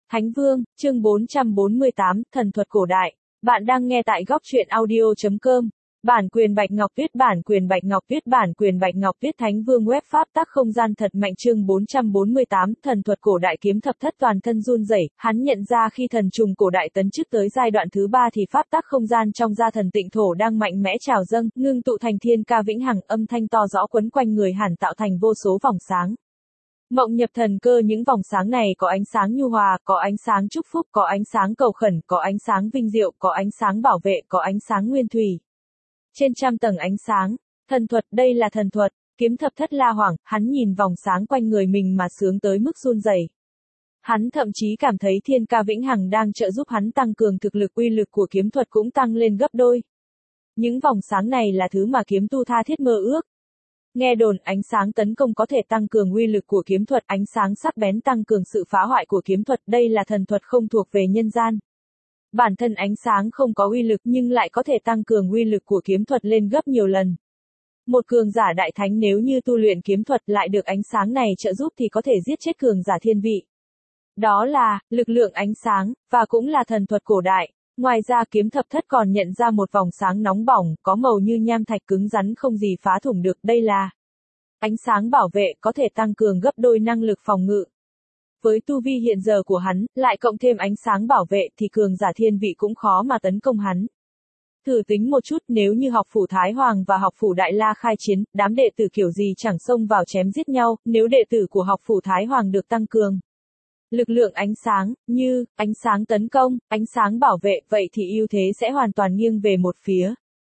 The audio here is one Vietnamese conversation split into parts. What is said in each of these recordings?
Thánh Vương, chương 448, Thần thuật cổ đại. Bạn đang nghe tại góc truyện audio.com. Bản quyền Bạch Ngọc Tuyết, bản quyền Bạch Ngọc Tuyết, bản quyền Bạch Ngọc Tuyết. Thánh Vương web pháp tắc không gian thật mạnh. Chương 448, Thần thuật cổ đại. Kiếm thập thất toàn thân run rẩy, hắn nhận ra khi thần trùng cổ đại tấn chức tới giai đoạn thứ 3 thì pháp tắc không gian trong gia thần tịnh thổ đang mạnh mẽ trào dâng, ngưng tụ thành thiên ca vĩnh hằng, âm thanh to rõ quấn quanh người hàn tạo thành vô số vòng sáng. Mộng nhập thần cơ. Những vòng sáng này có ánh sáng nhu hòa, có ánh sáng chúc phúc, có ánh sáng cầu khẩn, có ánh sáng vinh diệu, có ánh sáng bảo vệ, có ánh sáng nguyên thủy. Trên trăm tầng ánh sáng, thần thuật, đây là thần thuật. Kiếm thập thất la hoảng, hắn nhìn vòng sáng quanh người mình mà sướng tới mức run rẩy. Hắn thậm chí cảm thấy thiên ca vĩnh hằng đang trợ giúp hắn tăng cường thực lực, uy lực của kiếm thuật cũng tăng lên gấp đôi. Những vòng sáng này là thứ mà kiếm tu tha thiết mơ ước. Nghe đồn ánh sáng tấn công có thể tăng cường uy lực của kiếm thuật, ánh sáng sắc bén tăng cường sự phá hoại của kiếm thuật, đây là thần thuật không thuộc về nhân gian. Bản thân ánh sáng không có uy lực nhưng lại có thể tăng cường uy lực của kiếm thuật lên gấp nhiều lần. Một cường giả đại thánh nếu như tu luyện kiếm thuật lại được ánh sáng này trợ giúp thì có thể giết chết cường giả thiên vị. Đó là lực lượng ánh sáng, và cũng là thần thuật cổ đại. Ngoài ra kiếm thập thất còn nhận ra một vòng sáng nóng bỏng, có màu như nham thạch cứng rắn không gì phá thủng được, đây là ánh sáng bảo vệ, có thể tăng cường gấp đôi năng lực phòng ngự. Với tu vi hiện giờ của hắn, lại cộng thêm ánh sáng bảo vệ thì cường giả thiên vị cũng khó mà tấn công hắn. Thử tính một chút, nếu như học phủ Thái Hoàng và học phủ Đại La khai chiến, đám đệ tử kiểu gì chẳng xông vào chém giết nhau, nếu đệ tử của học phủ Thái Hoàng được tăng cường lực lượng ánh sáng, như ánh sáng tấn công, ánh sáng bảo vệ, vậy thì ưu thế sẽ hoàn toàn nghiêng về một phía.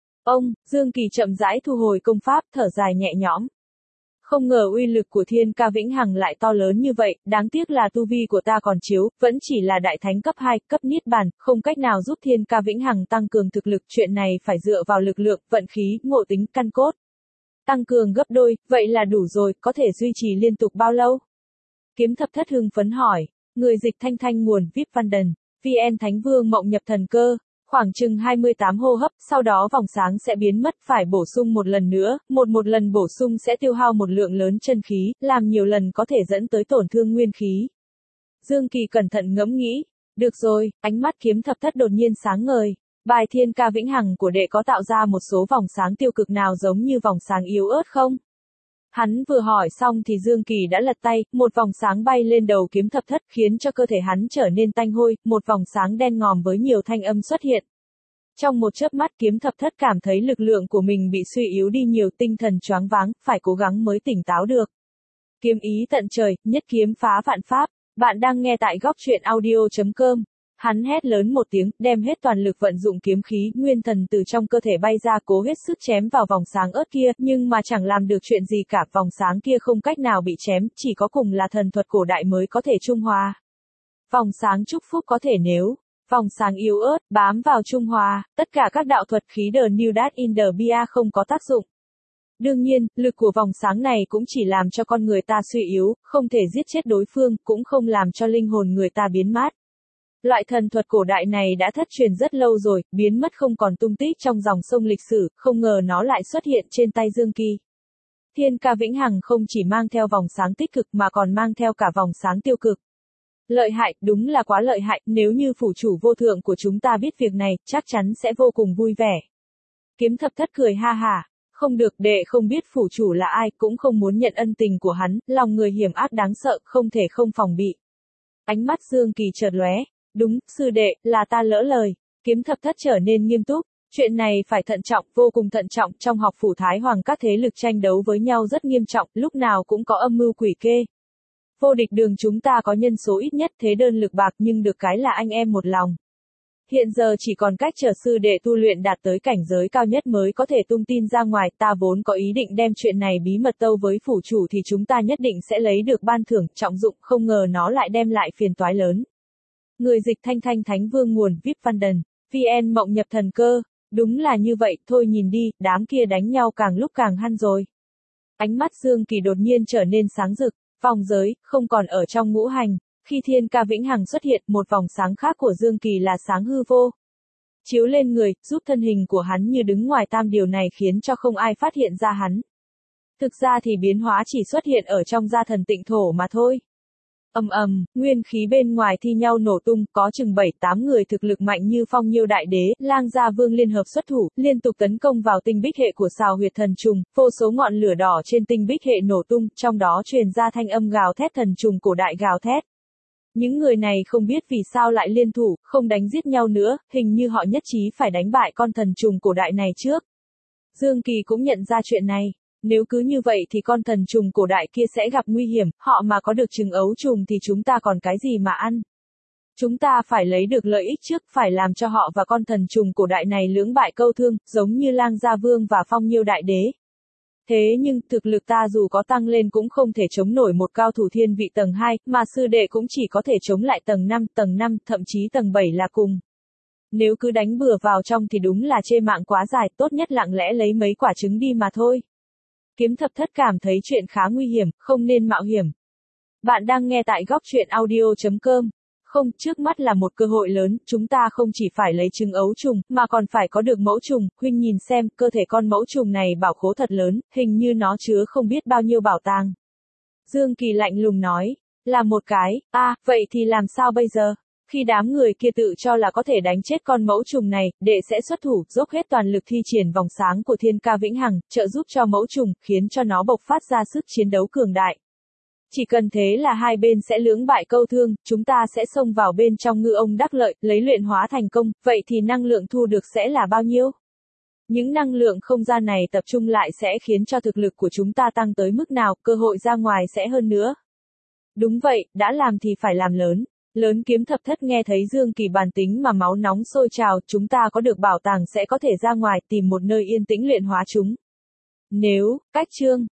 Dương Kỳ chậm rãi thu hồi công pháp, thở dài nhẹ nhõm. Không ngờ uy lực của thiên ca vĩnh hằng lại to lớn như vậy, đáng tiếc là tu vi của ta còn chiếu, vẫn chỉ là đại thánh cấp 2, cấp niết bàn, không cách nào giúp thiên ca vĩnh hằng tăng cường thực lực, chuyện này phải dựa vào lực lượng, vận khí, ngộ tính, căn cốt. Tăng cường gấp đôi, vậy là đủ rồi, có thể duy trì liên tục bao lâu? Kiếm thập thất hưng phấn hỏi. Người dịch thanh thanh nguồn VIP Văn Đần, VN Thánh Vương mộng nhập thần cơ, khoảng chừng 28 hô hấp, sau đó vòng sáng sẽ biến mất, phải bổ sung một lần nữa, một lần bổ sung sẽ tiêu hao một lượng lớn chân khí, làm nhiều lần có thể dẫn tới tổn thương nguyên khí. Dương Kỳ cẩn thận ngẫm nghĩ, được rồi, ánh mắt kiếm thập thất đột nhiên sáng ngời. Bài thiên ca vĩnh hằng của đệ có tạo ra một số vòng sáng tiêu cực nào giống như vòng sáng yếu ớt không? Hắn vừa hỏi xong thì Dương Kỳ đã lật tay, một vòng sáng bay lên đầu kiếm thập thất khiến cho cơ thể hắn trở nên tanh hôi, một vòng sáng đen ngòm với nhiều thanh âm xuất hiện. Trong một chớp mắt kiếm thập thất cảm thấy lực lượng của mình bị suy yếu đi nhiều, tinh thần choáng váng, phải cố gắng mới tỉnh táo được. Kiếm ý tận trời, nhất kiếm phá vạn pháp, bạn đang nghe tại góc truyện audio.com. Hắn hét lớn một tiếng, đem hết toàn lực vận dụng kiếm khí, nguyên thần từ trong cơ thể bay ra, cố hết sức chém vào vòng sáng ớt kia, nhưng mà chẳng làm được chuyện gì cả, vòng sáng kia không cách nào bị chém, chỉ có cùng là thần thuật cổ đại mới có thể trung hòa. Vòng sáng chúc phúc có thể nếu vòng sáng yếu ớt, bám vào trung hòa, tất cả các đạo thuật khí the new that in the bia không có tác dụng. Đương nhiên, lực của vòng sáng này cũng chỉ làm cho con người ta suy yếu, không thể giết chết đối phương, cũng không làm cho linh hồn người ta biến mát. Loại thần thuật cổ đại này đã thất truyền rất lâu rồi, biến mất không còn tung tích trong dòng sông lịch sử, không ngờ nó lại xuất hiện trên tay Dương Kỳ. Thiên ca vĩnh hằng không chỉ mang theo vòng sáng tích cực mà còn mang theo cả vòng sáng tiêu cực. Lợi hại, đúng là quá lợi hại, nếu như phủ chủ vô thượng của chúng ta biết việc này, chắc chắn sẽ vô cùng vui vẻ. Kiếm thập thất cười ha hả. Không được, đệ không biết phủ chủ là ai, cũng không muốn nhận ân tình của hắn, lòng người hiểm ác đáng sợ, không thể không phòng bị. Ánh mắt Dương Kỳ chợt lóe. Đúng, sư đệ, là ta lỡ lời. Kiếm thập thất trở nên nghiêm túc. Chuyện này phải thận trọng, vô cùng thận trọng, trong học phủ Thái Hoàng các thế lực tranh đấu với nhau rất nghiêm trọng, lúc nào cũng có âm mưu quỷ kê. Vô địch đường chúng ta có nhân số ít nhất, thế đơn lực bạc, nhưng được cái là anh em một lòng. Hiện giờ chỉ còn cách chờ sư đệ tu luyện đạt tới cảnh giới cao nhất mới có thể tung tin ra ngoài, ta vốn có ý định đem chuyện này bí mật tâu với phủ chủ thì chúng ta nhất định sẽ lấy được ban thưởng trọng dụng, không ngờ nó lại đem lại phiền toái lớn. Người dịch thanh thanh Thánh Vương nguồn VIP Văn Đần, VN mộng nhập thần cơ, đúng là như vậy, thôi nhìn đi, đám kia đánh nhau càng lúc càng hăng rồi. Ánh mắt Dương Kỳ đột nhiên trở nên sáng rực, vòng giới, không còn ở trong ngũ hành, khi thiên ca vĩnh hằng xuất hiện, một vòng sáng khác của Dương Kỳ là sáng hư vô. Chiếu lên người, giúp thân hình của hắn như đứng ngoài tam, điều này khiến cho không ai phát hiện ra hắn. Thực ra thì biến hóa chỉ xuất hiện ở trong gia thần tịnh thổ mà thôi. Nguyên khí bên ngoài thi nhau nổ tung, có chừng 7-8 người thực lực mạnh như Phong Nhiêu Đại Đế, Lang Gia Vương liên hợp xuất thủ, liên tục tấn công vào tinh bích hệ của Sào Huyệt Thần Trùng, vô số ngọn lửa đỏ trên tinh bích hệ nổ tung, trong đó truyền ra thanh âm gào thét thần trùng cổ đại gào thét. Những người này không biết vì sao lại liên thủ, không đánh giết nhau nữa, hình như họ nhất trí phải đánh bại con thần trùng cổ đại này trước. Dương Kỳ cũng nhận ra chuyện này. Nếu cứ như vậy thì con thần trùng cổ đại kia sẽ gặp nguy hiểm, họ mà có được trứng ấu trùng thì chúng ta còn cái gì mà ăn. Chúng ta phải lấy được lợi ích trước, phải làm cho họ và con thần trùng cổ đại này lưỡng bại câu thương, giống như Lang Gia Vương và Phong Nhiêu Đại Đế. Thế nhưng, thực lực ta dù có tăng lên cũng không thể chống nổi một cao thủ thiên vị tầng 2, mà sư đệ cũng chỉ có thể chống lại tầng 5, thậm chí tầng 7 là cùng. Nếu cứ đánh bừa vào trong thì đúng là chê mạng quá dài, tốt nhất lặng lẽ lấy mấy quả trứng đi mà thôi. Kiếm Thập Thất cảm thấy chuyện khá nguy hiểm, không nên mạo hiểm. Bạn đang nghe tại góc truyện audio.com. Không, trước mắt là một cơ hội lớn, chúng ta không chỉ phải lấy trứng ấu trùng, mà còn phải có được mẫu trùng, huynh nhìn xem, cơ thể con mẫu trùng này bảo khố thật lớn, hình như nó chứa không biết bao nhiêu bảo tàng. Dương Kỳ lạnh lùng nói, là một cái, vậy thì làm sao bây giờ? Khi đám người kia tự cho là có thể đánh chết con mẫu trùng này, đệ sẽ xuất thủ, dốc hết toàn lực thi triển vòng sáng của Thiên Ca Vĩnh Hằng, trợ giúp cho mẫu trùng, khiến cho nó bộc phát ra sức chiến đấu cường đại. Chỉ cần thế là hai bên sẽ lưỡng bại câu thương, chúng ta sẽ xông vào bên trong ngư ông đắc lợi, lấy luyện hóa thành công, vậy thì năng lượng thu được sẽ là bao nhiêu? Những năng lượng không gian này tập trung lại sẽ khiến cho thực lực của chúng ta tăng tới mức nào, cơ hội ra ngoài sẽ hơn nữa. Đúng vậy, đã làm thì phải làm lớn. Lớn Kiếm Thập Thất nghe thấy Dương Kỳ bàn tính mà máu nóng sôi trào, chúng ta có được bảo tàng sẽ có thể ra ngoài tìm một nơi yên tĩnh luyện hóa chúng. Nếu, cách chương